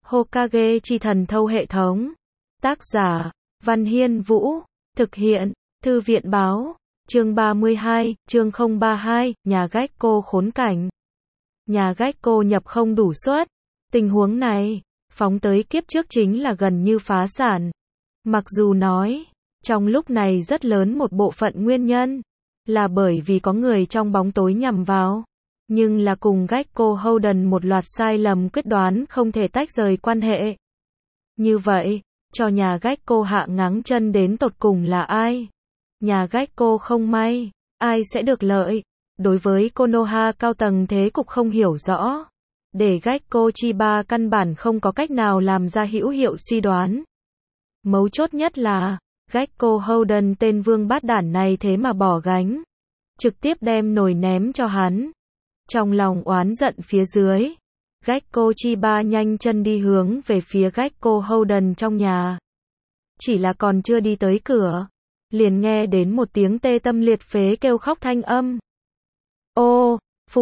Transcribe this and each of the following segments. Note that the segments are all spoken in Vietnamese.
Hokage chi thần thâu hệ thống. Tác giả, Văn Hiên Vũ. Thực hiện, Thư viện Báo. Chương 32, chương 032, nhà Gekko khốn cảnh. Nhà Gekko nhập không đủ suất. Tình huống này, phóng tới kiếp trước chính là gần như phá sản. Mặc dù nói, trong lúc này rất lớn một bộ phận nguyên nhân, là bởi vì có người trong bóng tối nhằm vào. Nhưng là cùng Gekko Holden một loạt sai lầm quyết đoán không thể tách rời quan hệ. Như vậy, cho nhà Gekko hạ ngáng chân đến tột cùng là ai? Nhà Gekko không may, ai sẽ được lợi? Đối với Konoha cao tầng thế cục không hiểu rõ, để Gekko Chiba căn bản không có cách nào làm ra hữu hiệu suy đoán. Mấu chốt nhất là, Gekko Holden tên vương bát đản này thế mà bỏ gánh, trực tiếp đem nồi ném cho hắn. Trong lòng oán giận phía dưới, Gekko Chiba nhanh chân đi hướng về phía Gekko Holden trong nhà. Chỉ là còn chưa đi tới cửa, liền nghe đến một tiếng tê tâm liệt phế kêu khóc thanh âm. Ô,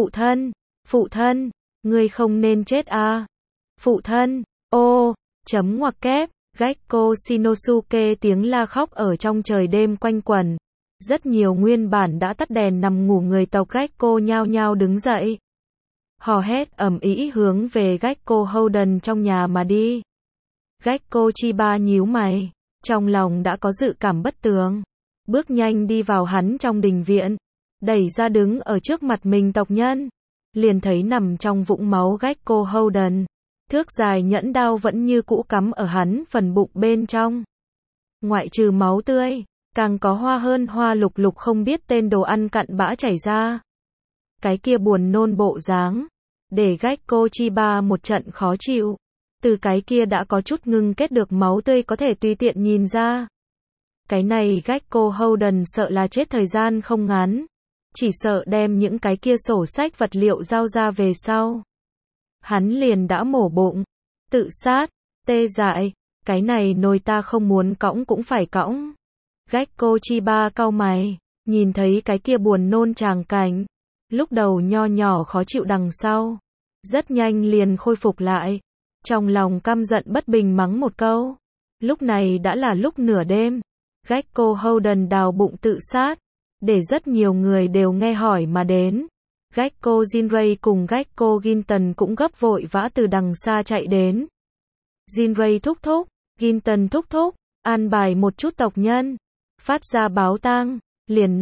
phụ thân, ngươi không nên chết à. Phụ thân, ô, chấm ngoặc kép, Gekko Shinosuke tiếng la khóc ở trong trời đêm quanh quẩn. Rất nhiều nguyên bản đã tắt đèn nằm ngủ người tộc Gekko nhao nhao đứng dậy. Hò hét ầm ĩ hướng về Gekko Holden trong nhà mà đi. Gekko Chiba nhíu mày, trong lòng đã có dự cảm bất tường. Bước nhanh đi vào hắn trong đình viện, đẩy ra đứng ở trước mặt mình tộc nhân. Liền thấy nằm trong vũng máu Gekko Holden. Thước dài nhẫn đao vẫn như cũ cắm ở hắn phần bụng bên trong. Ngoại trừ máu tươi, càng có hoa hơn hoa lục lục không biết tên đồ ăn cặn bã chảy ra. Cái kia buồn nôn bộ dáng, để Gekko Chiba một trận khó chịu. Từ cái kia đã có chút ngưng kết được máu tươi có thể tùy tiện nhìn ra. Cái này Gekko Holden sợ là chết thời gian không ngắn. Chỉ sợ đem những cái kia sổ sách vật liệu giao ra về sau. Hắn liền đã mổ bụng, tự sát, tê dại, cái này nồi ta không muốn cõng cũng phải cõng. Gekko Chiba cau mày, nhìn thấy cái kia buồn nôn tràng cảnh, lúc đầu nho nhỏ khó chịu đằng sau, rất nhanh liền khôi phục lại, trong lòng căm giận bất bình mắng một câu. Lúc này đã là lúc nửa đêm, Gekko Holden đào bụng tự sát, để rất nhiều người đều nghe hỏi mà đến. Gekko Jinrei cùng Gekko Ginton cũng gấp vội vã từ đằng xa chạy đến. Jinrei thúc thúc, Ginton thúc thúc, an bài một chút tộc nhân, phát ra báo tang, liền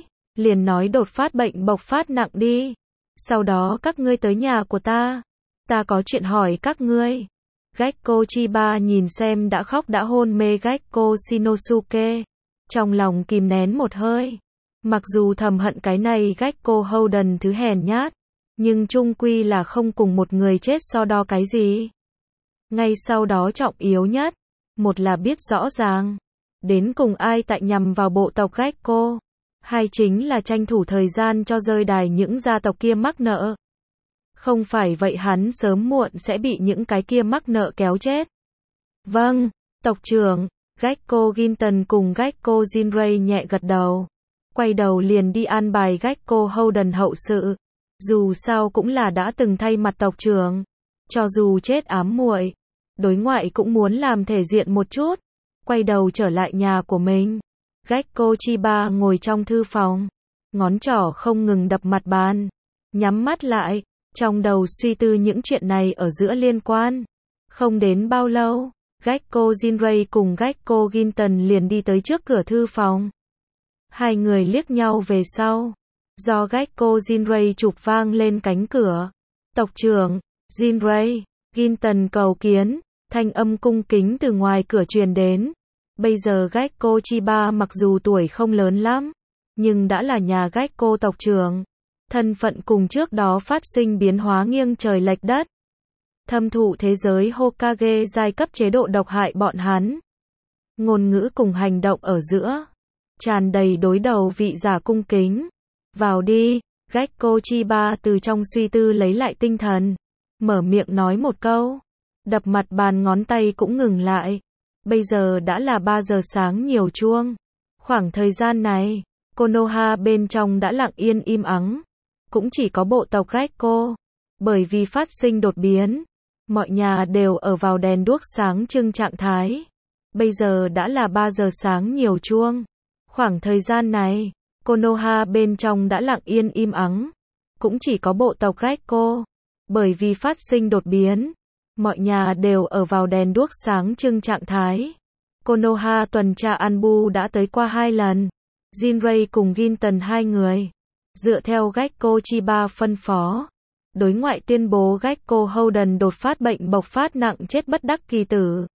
nói đột phát bệnh bộc phát nặng đi. Sau đó các ngươi tới nhà của ta có chuyện hỏi các ngươi. Gekko Chiba nhìn xem đã khóc đã hôn mê Gekko Shinosuke, trong lòng kìm nén một hơi. Mặc dù thầm hận cái này Gekko Holden thứ hèn nhát, nhưng chung quy là không cùng một người chết so đo cái gì. Ngay sau đó trọng yếu nhất, một là biết rõ ràng, đến cùng ai tại nhằm vào bộ tộc Gekko, hai chính là tranh thủ thời gian cho rơi đài những gia tộc kia mắc nợ. Không phải vậy hắn sớm muộn sẽ bị những cái kia mắc nợ kéo chết. Vâng, tộc trưởng, Gekko Ginton cùng Gekko Jinrei nhẹ gật đầu. Quay đầu liền đi an bài Gekko Holden hậu sự. Dù sao cũng là đã từng thay mặt tộc trưởng. Cho dù chết ám muội, đối ngoại cũng muốn làm thể diện một chút. Quay đầu trở lại nhà của mình. Gekko Chiba ngồi trong thư phòng, ngón trỏ không ngừng đập mặt bàn, nhắm mắt lại, trong đầu suy tư những chuyện này ở giữa liên quan. Không đến bao lâu, Gekko Jinrei cùng Gekko Ginton liền đi tới trước cửa thư phòng. Hai người liếc nhau về sau, do Gekko Jinrei chụp vang lên cánh cửa. Tộc trưởng, Jinrei, Ginton cầu kiến, thanh âm cung kính từ ngoài cửa truyền đến. Bây giờ Gekko Chiba mặc dù tuổi không lớn lắm, nhưng đã là nhà Gekko tộc trưởng. Thân phận cùng trước đó phát sinh biến hóa nghiêng trời lệch đất. Thâm thụ thế giới Hokage giai cấp chế độ độc hại bọn hắn. Ngôn ngữ cùng hành động ở giữa, tràn đầy đối đầu vị giả cung kính. Vào đi, Gekko Chiba từ trong suy tư lấy lại tinh thần. Mở miệng nói một câu. Đập mặt bàn ngón tay cũng ngừng lại. Bây giờ đã là 3 giờ sáng nhiều chuông. Khoảng thời gian này, Konoha bên trong đã lặng yên im ắng. Cũng chỉ có bộ tộc Gekko. Bởi vì phát sinh đột biến, Mọi nhà đều ở vào đèn đuốc sáng trưng trạng thái. Bây giờ đã là 3 giờ sáng nhiều chuông. Khoảng thời gian này, Konoha bên trong đã lặng yên im ắng. Cũng chỉ có bộ tộc Gekko. Bởi vì phát sinh đột biến, mọi nhà đều ở vào đèn đuốc sáng trưng trạng thái. Konoha tuần tra Anbu đã tới qua 2 lần. Jinrei cùng Ginton 2 người. Dựa theo Gekko Chiba phân phó. Đối ngoại tuyên bố Gekko Holden đột phát bệnh bộc phát nặng chết bất đắc kỳ tử.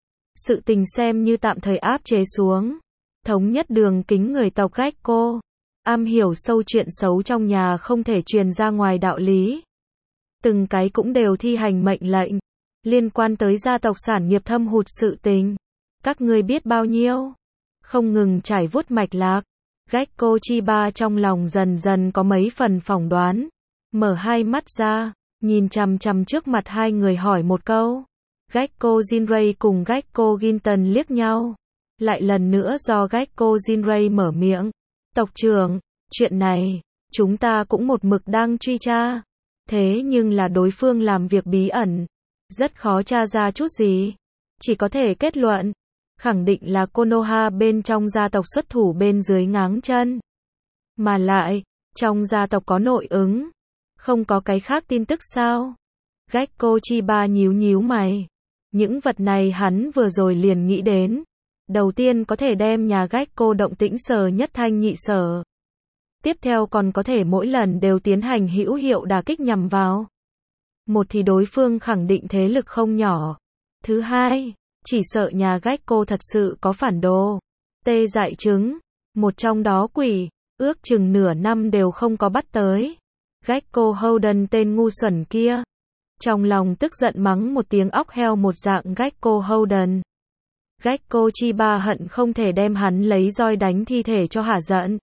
Sự tình xem như tạm thời áp chế xuống. Thống nhất đường kính người tộc Gekko. Am hiểu sâu chuyện xấu trong nhà không thể truyền ra ngoài đạo lý. Từng cái cũng đều thi hành mệnh lệnh. Liên quan tới gia tộc sản nghiệp thâm hụt sự tình. Các ngươi biết bao nhiêu? Không ngừng trải vuốt mạch lạc. Gekko Chiba trong lòng dần dần có mấy phần phỏng đoán. Mở hai mắt ra, nhìn chằm chằm trước mặt hai người hỏi một câu. Gekko Jinrei cùng Gekko Ginton liếc nhau. Lại lần nữa do Gekko Jinrei mở miệng. Tộc trưởng, chuyện này, chúng ta cũng một mực đang truy tra. Thế nhưng là đối phương làm việc bí ẩn. Rất khó tra ra chút gì. Chỉ có thể kết luận. Khẳng định là Konoha bên trong gia tộc xuất thủ bên dưới ngáng chân. Mà lại, trong gia tộc có nội ứng. Không có cái khác tin tức sao? Gekko Chiba nhíu nhíu mày. Những vật này hắn vừa rồi liền nghĩ đến. Đầu tiên có thể đem nhà Gekko động tĩnh sở nhất thanh nhị sở. Tiếp theo còn có thể mỗi lần đều tiến hành hữu hiệu đả kích nhằm vào. Một thì đối phương khẳng định thế lực không nhỏ. Thứ hai, chỉ sợ nhà Gekko thật sự có phản đồ. Tê dại chứng. Một trong đó quỷ, ước chừng nửa năm đều không có bắt tới. Gekko Holden tên ngu xuẩn kia. Trong lòng tức giận mắng một tiếng óc heo một dạng Gekko Holden. Gekko Chiba hận không thể đem hắn lấy roi đánh thi thể cho hả giận.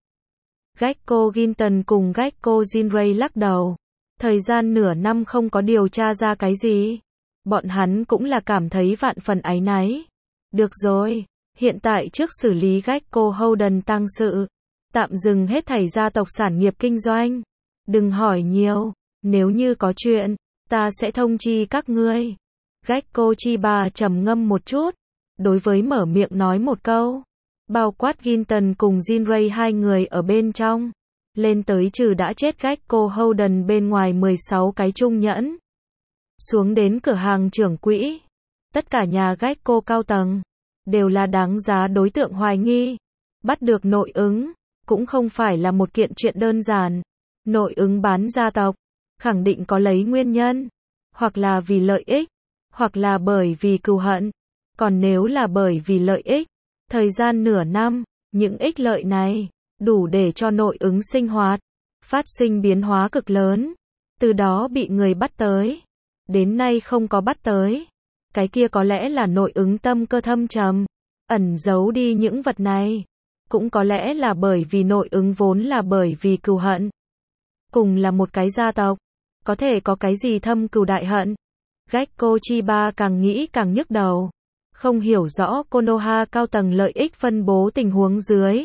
Gekko Ginton cùng Gekko Jinrei lắc đầu. Thời gian nửa năm không có điều tra ra cái gì. Bọn hắn cũng là cảm thấy vạn phần áy náy. Được rồi, hiện tại trước xử lý Gekko Holden tang sự. Tạm dừng hết thảy gia tộc sản nghiệp kinh doanh. Đừng hỏi nhiều, nếu như có chuyện, ta sẽ thông chi các ngươi. Gekko Chiba trầm ngâm một chút. Đối với mở miệng nói một câu. Bao quát Ginton cùng Jinrei hai người ở bên trong. Lên tới trừ đã chết Gekko Holden bên ngoài 16 cái trung nhẫn. Xuống đến cửa hàng trưởng quỹ. Tất cả nhà Gekko cao tầng. Đều là đáng giá đối tượng hoài nghi. Bắt được nội ứng. Cũng không phải là một kiện chuyện đơn giản. Nội ứng bán gia tộc. Khẳng định có lấy nguyên nhân. Hoặc là vì lợi ích. Hoặc là bởi vì cừu hận. Còn nếu là bởi vì lợi ích. Thời gian nửa năm. Những ích lợi này. Đủ để cho nội ứng sinh hoạt. Phát sinh biến hóa cực lớn. Từ đó bị người bắt tới. Đến nay không có bắt tới. Cái kia có lẽ là nội ứng tâm cơ thâm trầm. Ẩn giấu đi những vật này. Cũng có lẽ là bởi vì nội ứng vốn là bởi vì cừu hận. Cùng là một cái gia tộc. Có thể có cái gì thâm cừu đại hận. Gekko Chiba càng nghĩ càng nhức đầu. Không hiểu rõ Konoha cao tầng lợi ích phân bố tình huống dưới.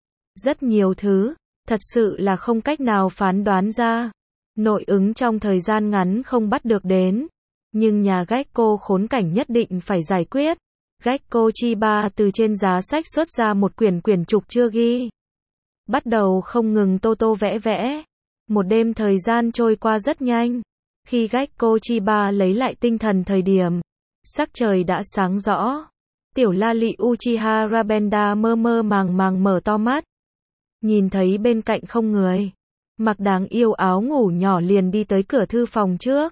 Rất nhiều thứ, thật sự là không cách nào phán đoán ra. Nội ứng trong thời gian ngắn không bắt được đến. Nhưng nhà Gekko khốn cảnh nhất định phải giải quyết. Gekko Chiba từ trên giá sách xuất ra một quyển trục chưa ghi. Bắt đầu không ngừng tô vẽ vẽ. Một đêm thời gian trôi qua rất nhanh. Khi Gekko Chiba lấy lại tinh thần thời điểm, sắc trời đã sáng rõ. Tiểu la lị Uchiha Rabenda mơ mơ màng màng mở to mắt. Nhìn thấy bên cạnh không người. Mặc đáng yêu áo ngủ nhỏ liền đi tới cửa thư phòng trước.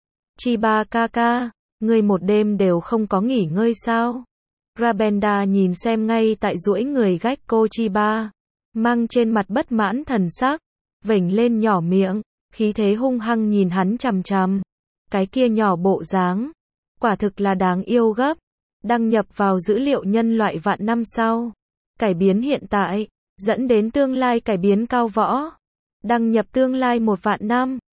Chiba kaka, ngươi một đêm đều không có nghỉ ngơi sao? Rabenda nhìn xem ngay tại duỗi người Gekko Chiba. Mang trên mặt bất mãn thần sắc. Vểnh lên nhỏ miệng. Khí thế hung hăng nhìn hắn chằm chằm. Cái kia nhỏ bộ dáng. Quả thực là đáng yêu gấp. Đăng nhập vào dữ liệu nhân loại vạn năm sau. Cải biến hiện tại. Dẫn đến tương lai cải biến cao võ. Đăng nhập tương lai 1 vạn năm.